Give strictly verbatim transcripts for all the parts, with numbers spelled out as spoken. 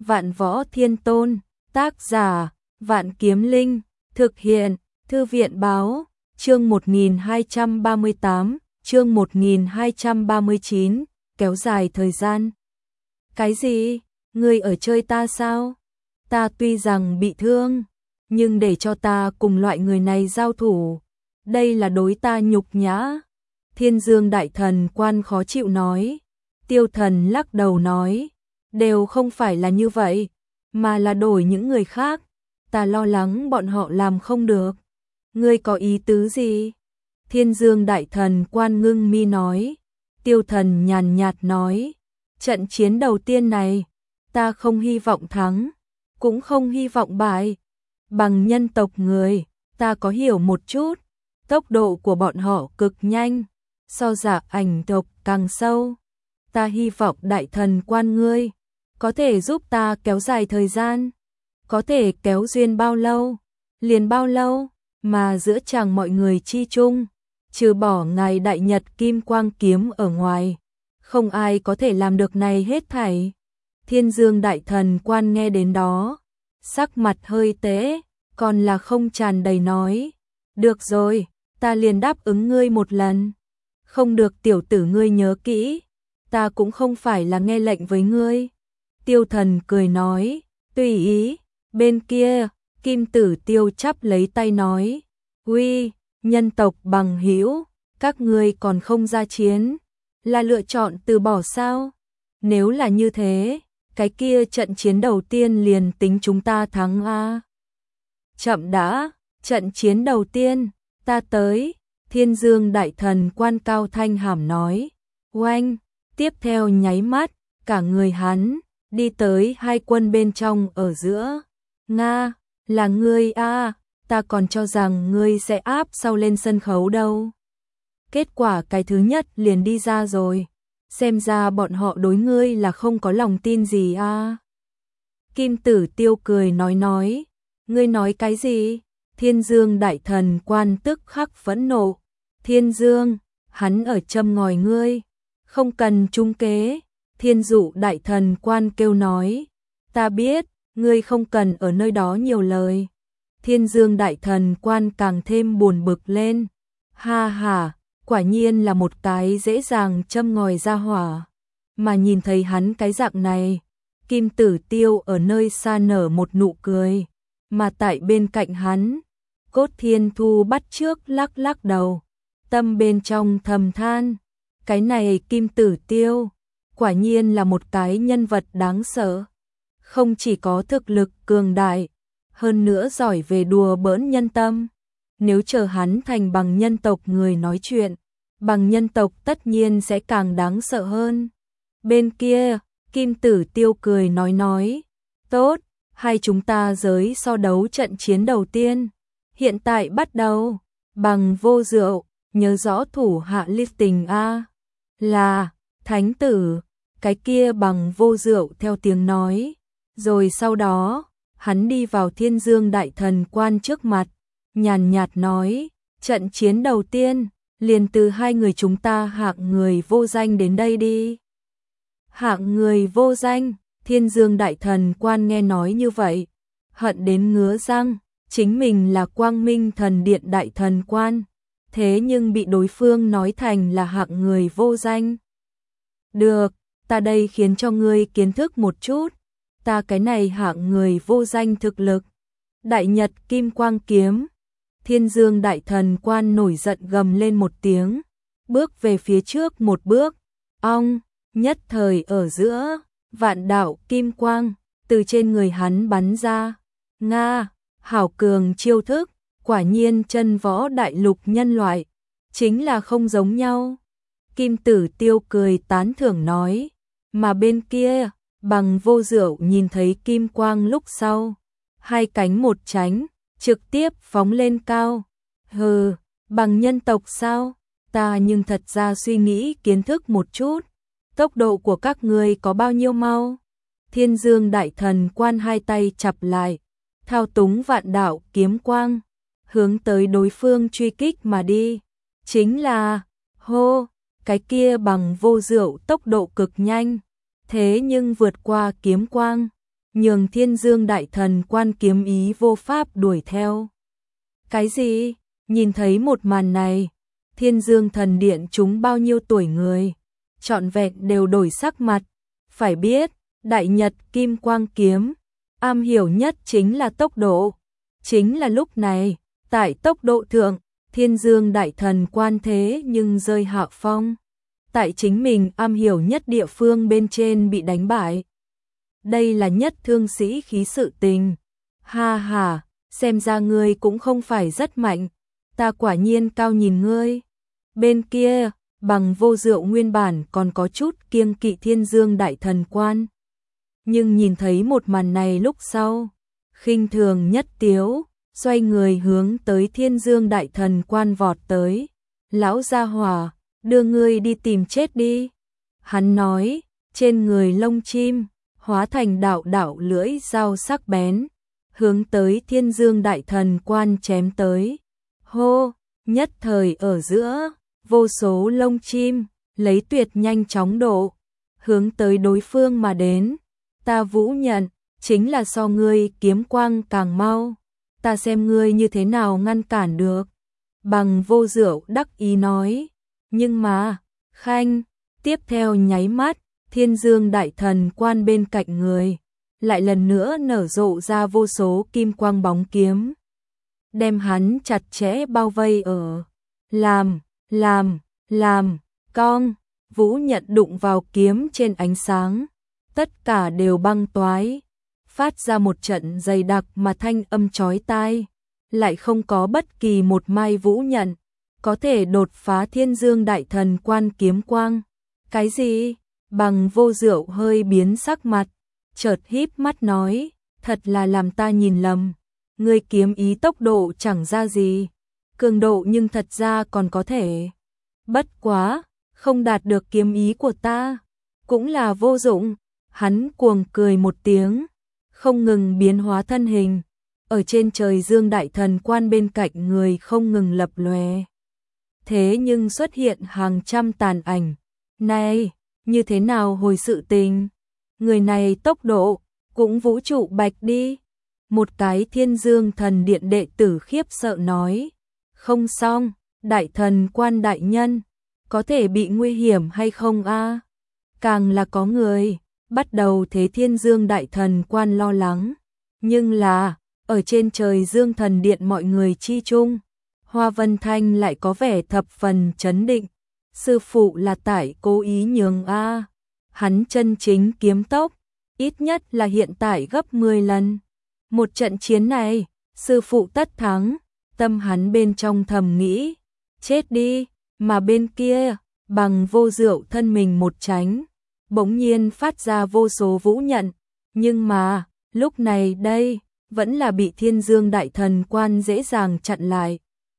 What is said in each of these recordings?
Vạn Võ Thiên Tôn, tác giả, Vạn Kiếm Linh, thực hiện, Thư viện báo, chương một nghìn hai trăm ba mươi tám, chương một nghìn hai trăm ba mươi chín, kéo dài thời gian. Cái gì? Ngươi ở chơi ta sao? Ta tuy rằng bị thương, nhưng để cho ta cùng loại người này giao thủ, đây là đối ta nhục nhã. Thiên Dương Đại Thần Quan khó chịu nói. Tiêu Thần lắc đầu nói, đều không phải là như vậy, mà là đổi những người khác, ta lo lắng bọn họ làm không được. Ngươi có ý tứ gì? Thiên Dương Đại Thần Quan ngưng mi nói. Tiêu Thần nhàn nhạt nói, trận chiến đầu tiên này, ta không hy vọng thắng, cũng không hy vọng bại. Bằng nhân tộc người, ta có hiểu một chút, tốc độ của bọn họ cực nhanh, so Dạ Ảnh tộc càng sâu. Ta hy vọng Đại Thần Quan ngươi có thể giúp ta kéo dài thời gian, có thể kéo duyên bao lâu, liền bao lâu, mà giữa chàng mọi người chi chung, trừ bỏ ngài Đại Nhật Kim Quang Kiếm ở ngoài, không ai có thể làm được này hết thảy. Thiên Dương Đại Thần Quan nghe đến đó, sắc mặt hơi tễ, còn là không tràn đầy nói, được rồi, ta liền đáp ứng ngươi một lần. Không được, tiểu tử, ngươi nhớ kỹ, ta cũng không phải là nghe lệnh với ngươi. Tiêu Thần cười nói, tùy ý. Bên kia, Kim Tử Tiêu chắp lấy tay nói, uy, nhân tộc bằng hữu, các ngươi còn không ra chiến, là lựa chọn từ bỏ sao? Nếu là như thế, cái kia trận chiến đầu tiên liền tính chúng ta thắng a. Chậm đã, trận chiến đầu tiên, ta tới. Thiên Dương Đại Thần Quan cao thanh hàm nói, oanh, tiếp theo nháy mắt, cả người hắn đi tới hai quân bên trong ở giữa. Nga, là ngươi a, à, ta còn cho rằng ngươi sẽ áp sau lên sân khấu đâu. Kết quả cái thứ nhất liền đi ra rồi, xem ra bọn họ đối ngươi là không có lòng tin gì a. À. Kim Tử Tiêu cười nói nói, ngươi nói cái gì? Thiên Dương Đại Thần Quan tức khắc phẫn nộ. Thiên Dương, hắn ở châm ngòi ngươi, không cần trung kế. Thiên Dụ Đại Thần Quan kêu nói, ta biết, ngươi không cần ở nơi đó nhiều lời. Thiên Dương Đại Thần Quan càng thêm buồn bực lên. Ha ha, quả nhiên là một cái dễ dàng châm ngòi ra hỏa. Mà nhìn thấy hắn cái dạng này, Kim Tử Tiêu ở nơi xa nở một nụ cười. Mà tại bên cạnh hắn, Cốt Thiên Thu bắt trước lắc lắc đầu, tâm bên trong thầm than, cái này Kim Tử Tiêu, quả nhiên là một cái nhân vật đáng sợ. Không chỉ có thực lực cường đại, hơn nữa giỏi về đùa bỡn nhân tâm. Nếu chờ hắn thành bằng nhân tộc người nói chuyện, bằng nhân tộc tất nhiên sẽ càng đáng sợ hơn. Bên kia, Kim Tử Tiêu cười nói nói, tốt, hai chúng ta giới so đấu trận chiến đầu tiên. Hiện tại bắt đầu, Bằng Vô Dượu, nhớ rõ thủ hạ listing a. Là, Thánh Tử, cái kia Bằng Vô Dượu theo tiếng nói. Rồi sau đó, hắn đi vào Thiên Dương Đại Thần Quan trước mặt, nhàn nhạt nói, trận chiến đầu tiên, liền từ hai người chúng ta hạng người vô danh đến đây đi. Hạng người vô danh, Thiên Dương Đại Thần Quan nghe nói như vậy, hận đến ngứa răng, chính mình là Quang Minh Thần Điện Đại Thần Quan, thế nhưng bị đối phương nói thành là hạng người vô danh. Được, ta đây khiến cho ngươi kiến thức một chút, ta cái này hạng người vô danh thực lực. Đại Nhật Kim Quang Kiếm. Thiên Dương Đại Thần Quan nổi giận gầm lên một tiếng, bước về phía trước một bước, ong, nhất thời ở giữa, vạn đạo kim quang từ trên người hắn bắn ra. Nga, hảo cường chiêu thức, quả nhiên chân võ đại lục nhân loại, chính là không giống nhau. Kim Tử Tiêu cười tán thưởng nói, mà bên kia, Bằng Vô Dượu nhìn thấy kim quang lúc sau, hai cánh một tránh, trực tiếp phóng lên cao. Hừ, bằng nhân tộc sao? Ta nhưng thật ra suy nghĩ kiến thức một chút, tốc độ của các ngươi có bao nhiêu mau? Thiên Dương Đại Thần Quan hai tay chặp lại, thao túng vạn đạo kiếm quang, hướng tới đối phương truy kích mà đi. Chính là, hô, cái kia Bằng Vô Dượu tốc độ cực nhanh, thế nhưng vượt qua kiếm quang, nhường Thiên Dương Đại Thần Quan kiếm ý vô pháp đuổi theo. Cái gì? Nhìn thấy một màn này, Thiên Dương Thần Điện chúng bao nhiêu tuổi người, trọn vẹn đều đổi sắc mặt. Phải biết, Đại Nhật Kim Quang kiếm, am hiểu nhất chính là tốc độ. Chính là lúc này, tại tốc độ thượng, Thiên Dương Đại Thần Quan thế nhưng rơi hạ phong. Tại chính mình am hiểu nhất địa phương bên trên bị đánh bại. Đây là nhất thương sĩ khí sự tình. Ha ha, xem ra ngươi cũng không phải rất mạnh. Ta quả nhiên cao nhìn ngươi. Bên kia, Bằng Vô Dượng nguyên bản còn có chút kiêng kỵ Thiên Dương Đại Thần Quan. Nhưng nhìn thấy một màn này lúc sau, khinh thường nhất tiếu, xoay người hướng tới Thiên Dương Đại Thần Quan vọt tới. Lão gia hỏa, đưa ngươi đi tìm chết đi. Hắn nói, trên người lông chim, hóa thành đạo đạo lưỡi dao sắc bén, hướng tới Thiên Dương Đại Thần Quan chém tới. Hô, nhất thời ở giữa, vô số lông chim, lấy tuyệt nhanh chóng độ, hướng tới đối phương mà đến. Ta Vũ Nhận, chính là so ngươi kiếm quang càng mau. Ta xem ngươi như thế nào ngăn cản được. Bằng Vô Dượng đắc ý nói. Nhưng mà, khanh, tiếp theo nháy mắt, Thiên Dương Đại Thần Quan bên cạnh người, lại lần nữa nở rộ ra vô số kim quang bóng kiếm, đem hắn chặt chẽ bao vây ở. Làm, làm, làm, cong, Vũ Nhận đụng vào kiếm trên ánh sáng, tất cả đều băng toái, phát ra một trận dày đặc mà thanh âm chói tai, lại không có bất kỳ một mai Vũ Nhận có thể đột phá Thiên Dương Đại Thần Quan kiếm quang. Cái gì? Bằng Vô Dượng hơi biến sắc mặt, chợt híp mắt nói, thật là làm ta nhìn lầm, ngươi kiếm ý tốc độ chẳng ra gì, cường độ nhưng thật ra còn có thể. Bất quá, không đạt được kiếm ý của ta, cũng là vô dụng. Hắn cuồng cười một tiếng, không ngừng biến hóa thân hình, ở trên trời Dương Đại Thần Quan bên cạnh người không ngừng lập lòe. Thế nhưng xuất hiện hàng trăm tàn ảnh. Này, như thế nào hồi sự tình? Người này tốc độ, cũng vũ trụ bạch đi. Một cái Thiên Dương Thần Điện đệ tử khiếp sợ nói. Không xong, Đại Thần Quan đại nhân, có thể bị nguy hiểm hay không a? Càng là có người bắt đầu thế Thiên Dương Đại Thần Quan lo lắng. Nhưng là, ở trên trời Dương Thần Điện mọi người chi chung, Hoa Vân Thanh lại có vẻ thập phần chấn định. Sư phụ là tại cố ý nhường a. Hắn chân chính kiếm tốc, ít nhất là hiện tại gấp mười lần. Một trận chiến này, sư phụ tất thắng. Tâm hắn bên trong thầm nghĩ, chết đi. Mà bên kia, Bằng Vô Dượng thân mình một tránh, bỗng nhiên phát ra vô số Vũ Nhận. Nhưng mà, lúc này đây, vẫn là bị Thiên Dương Đại Thần Quan dễ dàng chặn lại.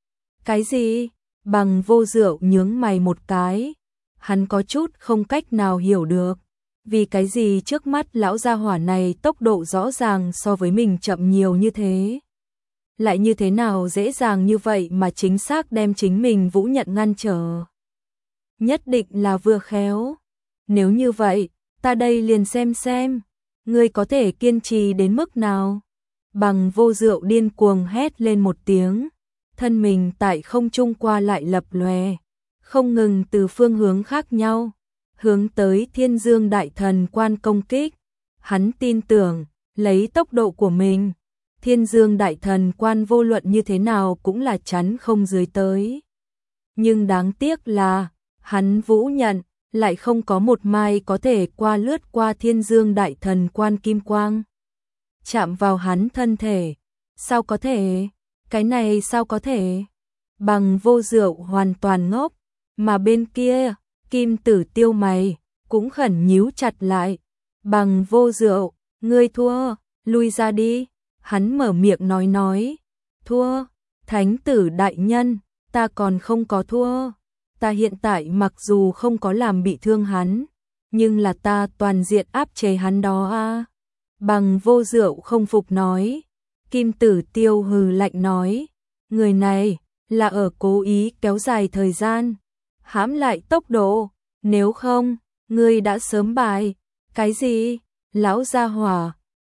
Cái gì? Bằng Vô Dượng nhướng mày một cái, hắn có chút không cách nào hiểu được, vì cái gì trước mắt lão gia hỏa này tốc độ rõ ràng so với mình chậm nhiều như thế. Lại như thế nào dễ dàng như vậy mà chính xác đem chính mình Vũ Nhận ngăn trở. Nhất định là vừa khéo. Nếu như vậy, ta đây liền xem xem, ngươi có thể kiên trì đến mức nào. Bằng Vô Dượng điên cuồng hét lên một tiếng, thân mình tại không trung qua lại lập lòe, không ngừng từ phương hướng khác nhau, hướng tới Thiên Dương Đại Thần Quan công kích. Hắn tin tưởng, lấy tốc độ của mình, Thiên Dương Đại Thần Quan vô luận như thế nào cũng là chắn không dưới tới. Nhưng đáng tiếc là, hắn Vũ Nhận lại không có một mai có thể qua lướt qua Thiên Dương Đại Thần Quan kim quang, chạm vào hắn thân thể. Sao có thể? Cái này sao có thể? Bằng Vô Dượng hoàn toàn ngốc, mà bên kia, Kim Tử Tiêu mày cũng khẩn nhíu chặt lại. Bằng Vô Dượng, ngươi thua, lui ra đi. Hắn mở miệng nói nói, thua, Thánh tử đại nhân, ta còn không có thua. Ta hiện tại mặc dù không có làm bị thương hắn, nhưng là ta toàn diện áp chế hắn đó a. Bằng Vô Dượng không phục nói. Kim Tử Tiêu hừ lạnh nói, người này là ở cố ý kéo dài thời gian, hãm lại tốc độ, nếu không, ngươi đã sớm bại. Cái gì? Lão gia hỏa,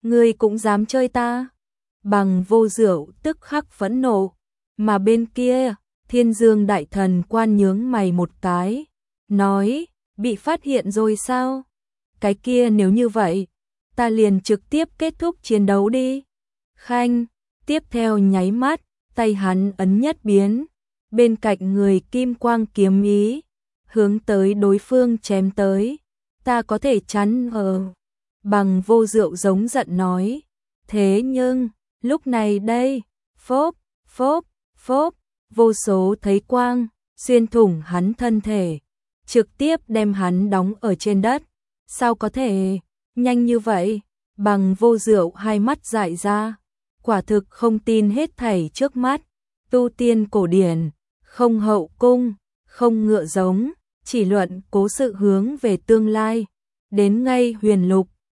Ngươi cũng dám chơi ta? Bằng Vô Dượu tức khắc phẫn nộ, mà bên kia, Thiên Dương đại thần quan nhướng mày một cái, nói, bị phát hiện rồi sao? Cái kia nếu như vậy, ta liền trực tiếp kết thúc chiến đấu đi. Khanh, tiếp theo nháy mắt, tay hắn ấn nhất biến, bên cạnh người kim quang kiếm ý, hướng tới đối phương chém tới, ta có thể chắn ở. Bằng Vô Dượu giống giận nói, thế nhưng, lúc này đây, phốp, phốp, phốp, vô số thấy quang, xuyên thủng hắn thân thể, trực tiếp đem hắn đóng ở trên đất. Sao có thể, nhanh như vậy? Bằng Vô Dượu hai mắt dại ra, quả thực không tin hết thảy trước mắt. Tu tiên cổ điển, không hậu cung, không ngựa giống, chỉ luận cố sự hướng về tương lai. Đến ngay huyền lục,